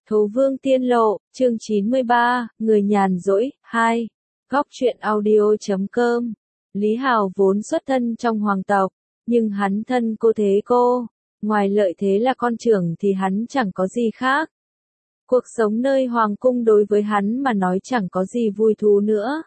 Thố Vương Tiên Lộ, chương 93, Người nhàn rỗi, 2. Góc truyện audio.com. Lý Hào vốn xuất thân trong hoàng tộc, nhưng hắn thân cô thế cô, ngoài lợi thế là con trưởng thì hắn chẳng có gì khác. Cuộc sống nơi hoàng cung đối với hắn mà nói chẳng có gì vui thú nữa.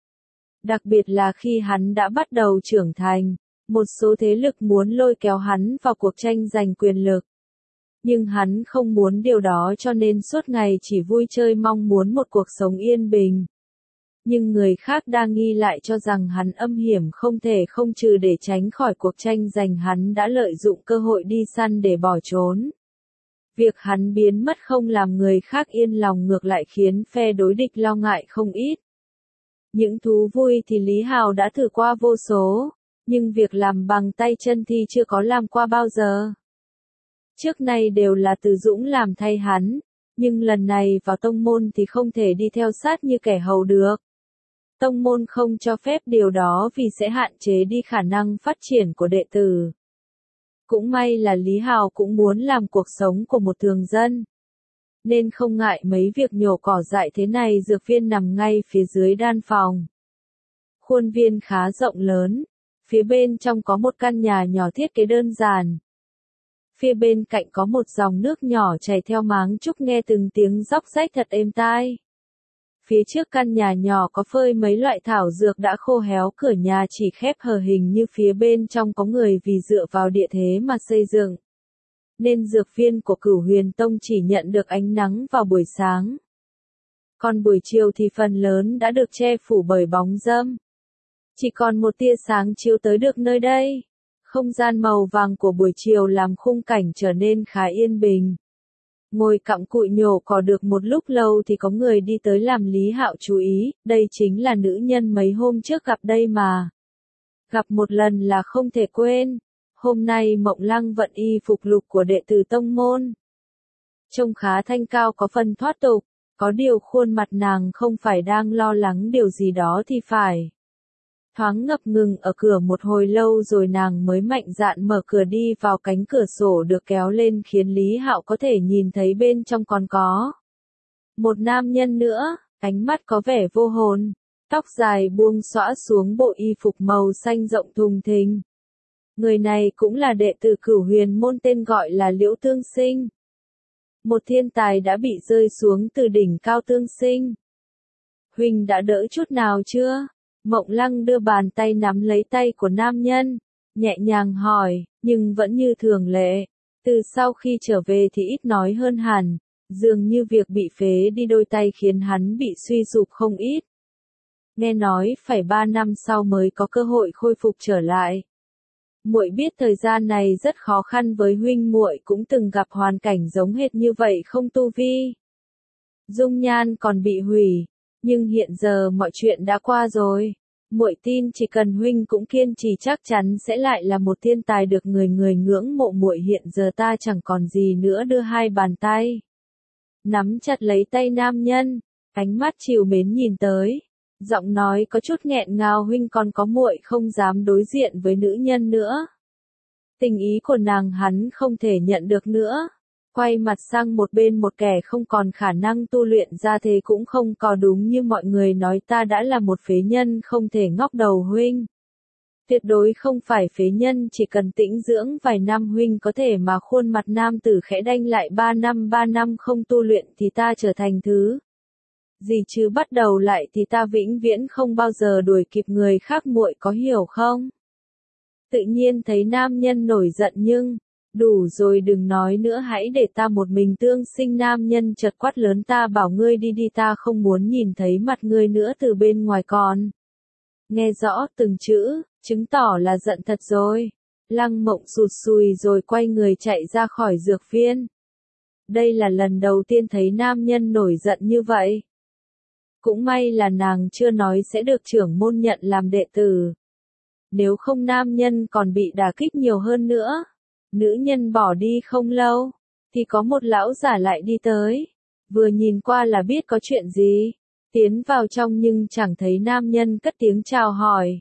Đặc biệt là khi hắn đã bắt đầu trưởng thành, một số thế lực muốn lôi kéo hắn vào cuộc tranh giành quyền lực. Nhưng hắn không muốn điều đó cho nên suốt ngày chỉ vui chơi mong muốn một cuộc sống yên bình. Nhưng người khác đa nghi lại cho rằng hắn âm hiểm không thể không trừ để tránh khỏi cuộc tranh giành hắn đã lợi dụng cơ hội đi săn để bỏ trốn. Việc hắn biến mất không làm người khác yên lòng ngược lại khiến phe đối địch lo ngại không ít. Những thú vui thì Lý Hào đã thử qua vô số, nhưng việc làm bằng tay chân thì chưa có làm qua bao giờ. Trước nay đều là Từ Dũng làm thay hắn, nhưng lần này vào tông môn thì không thể đi theo sát như kẻ hầu được. Tông môn không cho phép điều đó vì sẽ hạn chế đi khả năng phát triển của đệ tử. Cũng may là Lý Hào cũng muốn làm cuộc sống của một thường dân, nên không ngại mấy việc nhổ cỏ dại thế này. Dược viên nằm ngay phía dưới đan phòng. Khuôn viên khá rộng lớn, phía bên trong có một căn nhà nhỏ thiết kế đơn giản. Phía bên cạnh có một dòng nước nhỏ chảy theo máng trúc nghe từng tiếng róc rách thật êm tai. Phía trước căn nhà nhỏ có phơi mấy loại thảo dược đã khô héo, cửa nhà chỉ khép hờ hình như phía bên trong có người vì dựa vào địa thế mà xây dựng. Nên dược viên của Cửu Huyền Tông chỉ nhận được ánh nắng vào buổi sáng. Còn buổi chiều thì phần lớn đã được che phủ bởi bóng râm. Chỉ còn một tia sáng chiếu tới được nơi đây. Không gian màu vàng của buổi chiều làm khung cảnh trở nên khá yên bình. Ngồi cặm cụi nhổ cỏ được một lúc lâu thì có người đi tới làm Lý Hạo chú ý, đây chính là nữ nhân mấy hôm trước gặp đây mà. Gặp một lần là không thể quên. Hôm nay Mộng Lăng vận y phục lục của đệ tử tông môn. Trông khá thanh cao có phần thoát tục, có điều khuôn mặt nàng không phải đang lo lắng điều gì đó thì phải. Thoáng ngập ngừng ở cửa một hồi lâu rồi nàng mới mạnh dạn mở cửa đi vào. Cánh cửa sổ được kéo lên khiến Lý Hạo có thể nhìn thấy bên trong còn có một nam nhân nữa, ánh mắt có vẻ vô hồn, tóc dài buông xõa xuống bộ y phục màu xanh rộng thùng thình. Người này cũng là đệ tử Cửu Huyền môn tên gọi là Liễu Tương Sinh. Một thiên tài đã bị rơi xuống từ đỉnh cao. Tương Sinh, huynh đã đỡ chút nào chưa? Mộng Lăng đưa bàn tay nắm lấy tay của nam nhân, nhẹ nhàng hỏi, nhưng vẫn như thường lệ. Từ sau khi trở về thì ít nói hơn hẳn, dường như việc bị phế đi đôi tay khiến hắn bị suy sụp không ít. Nghe nói phải 3 năm sau mới có cơ hội khôi phục trở lại. Muội biết thời gian này rất khó khăn với huynh, muội cũng từng gặp hoàn cảnh giống hệt như vậy không? Tu vi, dung nhan còn bị hủy, nhưng hiện giờ mọi chuyện đã qua rồi. Muội tin chỉ cần huynh cũng kiên trì chắc chắn sẽ lại là một thiên tài được người người ngưỡng mộ. Muội hiện giờ ta chẳng còn gì nữa. Đưa hai bàn tay nắm chặt lấy tay nam nhân, ánh mắt trìu mến nhìn tới, giọng nói có chút nghẹn ngào, huynh còn có muội không dám đối diện với nữ nhân nữa. Tình ý của nàng hắn không thể nhận được nữa. Quay mặt sang một bên, một kẻ không còn khả năng tu luyện ra thế cũng không có đúng như mọi người nói. Ta đã là một phế nhân không thể ngóc đầu huynh. Tuyệt đối không phải phế nhân, chỉ cần tĩnh dưỡng vài năm huynh có thể mà. Khuôn mặt nam tử khẽ đanh lại. 3 năm không tu luyện thì ta trở thành thứ gì chứ? Bắt đầu lại thì ta vĩnh viễn không bao giờ đuổi kịp người khác, muội có hiểu không? Tự nhiên thấy nam nhân nổi giận nhưng đủ rồi, đừng nói nữa, hãy để ta một mình Tương Sinh. Nam nhân chợt quát lớn, ta bảo ngươi đi đi, ta không muốn nhìn thấy mặt ngươi nữa. Từ bên ngoài còn nghe rõ từng chữ, chứng tỏ là giận thật rồi. Lăng Mộng sụt sùi rồi quay người chạy ra khỏi dược viên. Đây là lần đầu tiên thấy nam nhân nổi giận như vậy. Cũng may là nàng chưa nói sẽ được trưởng môn nhận làm đệ tử. Nếu không nam nhân còn bị đả kích nhiều hơn nữa. Nữ nhân bỏ đi không lâu, thì có một lão giả lại đi tới. Vừa nhìn qua là biết có chuyện gì. Tiến vào trong nhưng chẳng thấy nam nhân cất tiếng chào hỏi.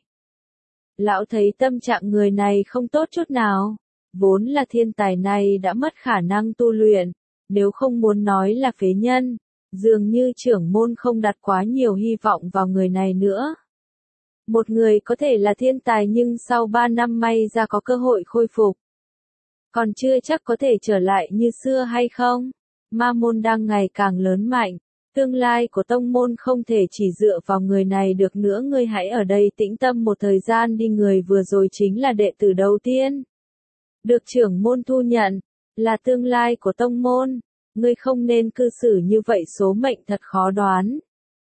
Lão thấy tâm trạng người này không tốt chút nào. Vốn là thiên tài này đã mất khả năng tu luyện. nếu không muốn nói là phế nhân. Dường như trưởng môn không đặt quá nhiều hy vọng vào người này nữa. Một người có thể là thiên tài nhưng sau 3 năm may ra có cơ hội khôi phục. Còn chưa chắc có thể trở lại như xưa hay không? Ma môn đang ngày càng lớn mạnh. Tương lai của tông môn không thể chỉ dựa vào người này được nữa. Ngươi hãy ở đây tĩnh tâm một thời gian đi. Người vừa rồi chính là đệ tử đầu tiên được trưởng môn thu nhận, là tương lai của tông môn. Ngươi không nên cư xử như vậy, số mệnh thật khó đoán.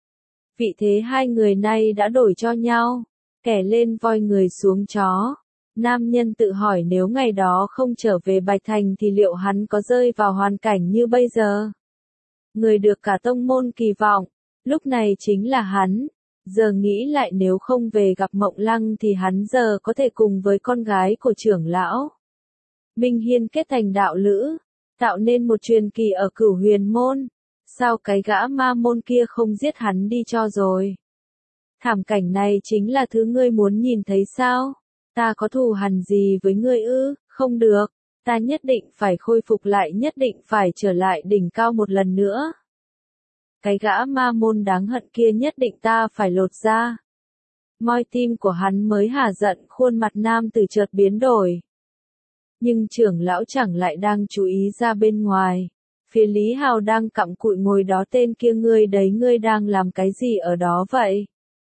Vị thế hai người nay đã đổi cho nhau, kẻ lên voi người xuống chó. Nam nhân tự hỏi nếu ngày đó không trở về Bạch Thành thì liệu hắn có rơi vào hoàn cảnh như bây giờ? Người được cả tông môn kỳ vọng, lúc này chính là hắn. Giờ nghĩ lại nếu không về gặp Mộng Lăng thì hắn giờ có thể cùng với con gái của trưởng lão Minh Hiên kết thành đạo lữ, tạo nên một truyền kỳ ở Cửu Huyền môn. Sao cái gã ma môn kia không giết hắn đi cho rồi? Thảm cảnh này chính là thứ ngươi muốn nhìn thấy sao? Ta có thù hằn gì với ngươi ư? Không được, ta nhất định phải khôi phục lại, nhất định phải trở lại đỉnh cao một lần nữa. Cái gã ma môn đáng hận kia nhất định ta phải lột ra. Moi tim của hắn mới hả giận, khuôn mặt nam tử chợt biến đổi. Nhưng trưởng lão chẳng lại đang chú ý ra bên ngoài. Phía Lý Hào đang cặm cụi ngồi đó. Tên kia ngươi đấy, ngươi đang làm cái gì ở đó vậy?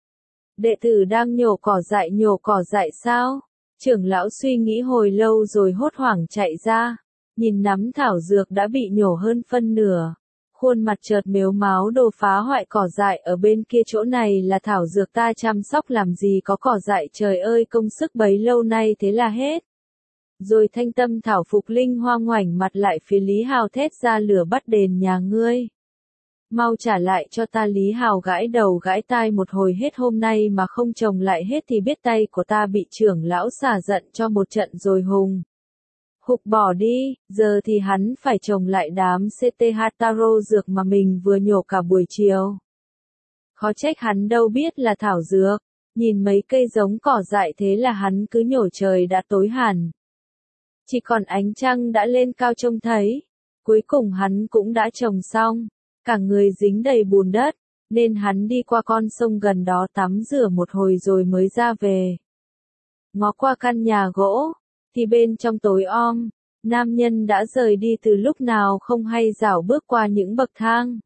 Đệ tử đang nhổ cỏ dại sao? Trưởng lão suy nghĩ hồi lâu rồi hốt hoảng chạy ra. Nhìn nắm thảo dược đã bị nhổ hơn phân nửa. Khuôn mặt chợt mếu máo, đồ phá hoại cỏ dại ở bên kia, chỗ này là thảo dược ta chăm sóc làm gì có cỏ dại, trời ơi công sức bấy lâu nay thế là hết. Rồi thanh tâm thảo phục linh hoa ngoảnh mặt lại phía Lý Hào thét ra, lửa bắt đền nhà ngươi. Mau trả lại cho ta. Lý Hào gãi đầu gãi tai một hồi, hết hôm nay mà không trồng lại hết thì biết tay của ta bị trưởng lão xả giận cho một trận rồi hục bỏ đi. Giờ thì hắn phải trồng lại đám CTH taro dược mà mình vừa nhổ cả buổi chiều. Khó trách hắn đâu biết là thảo dược. Nhìn mấy cây giống cỏ dại thế là hắn cứ nhổ, trời đã tối hẳn. Chỉ còn ánh trăng đã lên cao trông thấy. Cuối cùng hắn cũng đã trồng xong. Cả người dính đầy bùn đất, nên hắn đi qua con sông gần đó tắm rửa một hồi rồi mới ra về. Ngó qua căn nhà gỗ, thì bên trong tối om, nam nhân đã rời đi từ lúc nào không hay, rảo bước qua những bậc thang.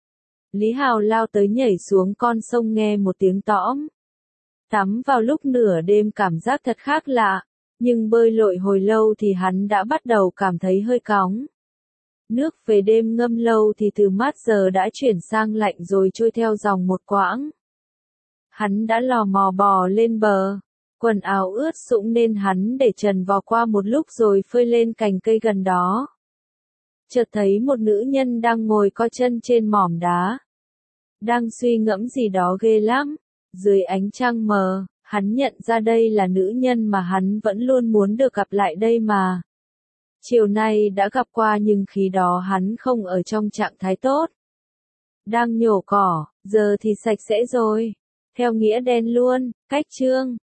Lý Hào lao tới nhảy xuống con sông, nghe một tiếng tõm. Tắm vào lúc nửa đêm cảm giác thật khác lạ, nhưng bơi lội hồi lâu thì hắn đã bắt đầu cảm thấy hơi cóng. Nước về đêm ngâm lâu thì từ mát giờ đã chuyển sang lạnh rồi trôi theo dòng một quãng. Hắn đã lò mò bò lên bờ, quần áo ướt sũng nên hắn để trần vò qua một lúc rồi phơi lên cành cây gần đó. Chợt thấy một nữ nhân đang ngồi co chân trên mỏm đá. Đang suy ngẫm gì đó ghê lắm. Dưới ánh trăng mờ, hắn nhận ra đây là nữ nhân mà hắn vẫn luôn muốn được gặp lại đây mà. Chiều nay đã gặp qua nhưng khi đó hắn không ở trong trạng thái tốt. Đang nhổ cỏ, giờ thì sạch sẽ rồi. Theo nghĩa đen luôn, cách chương.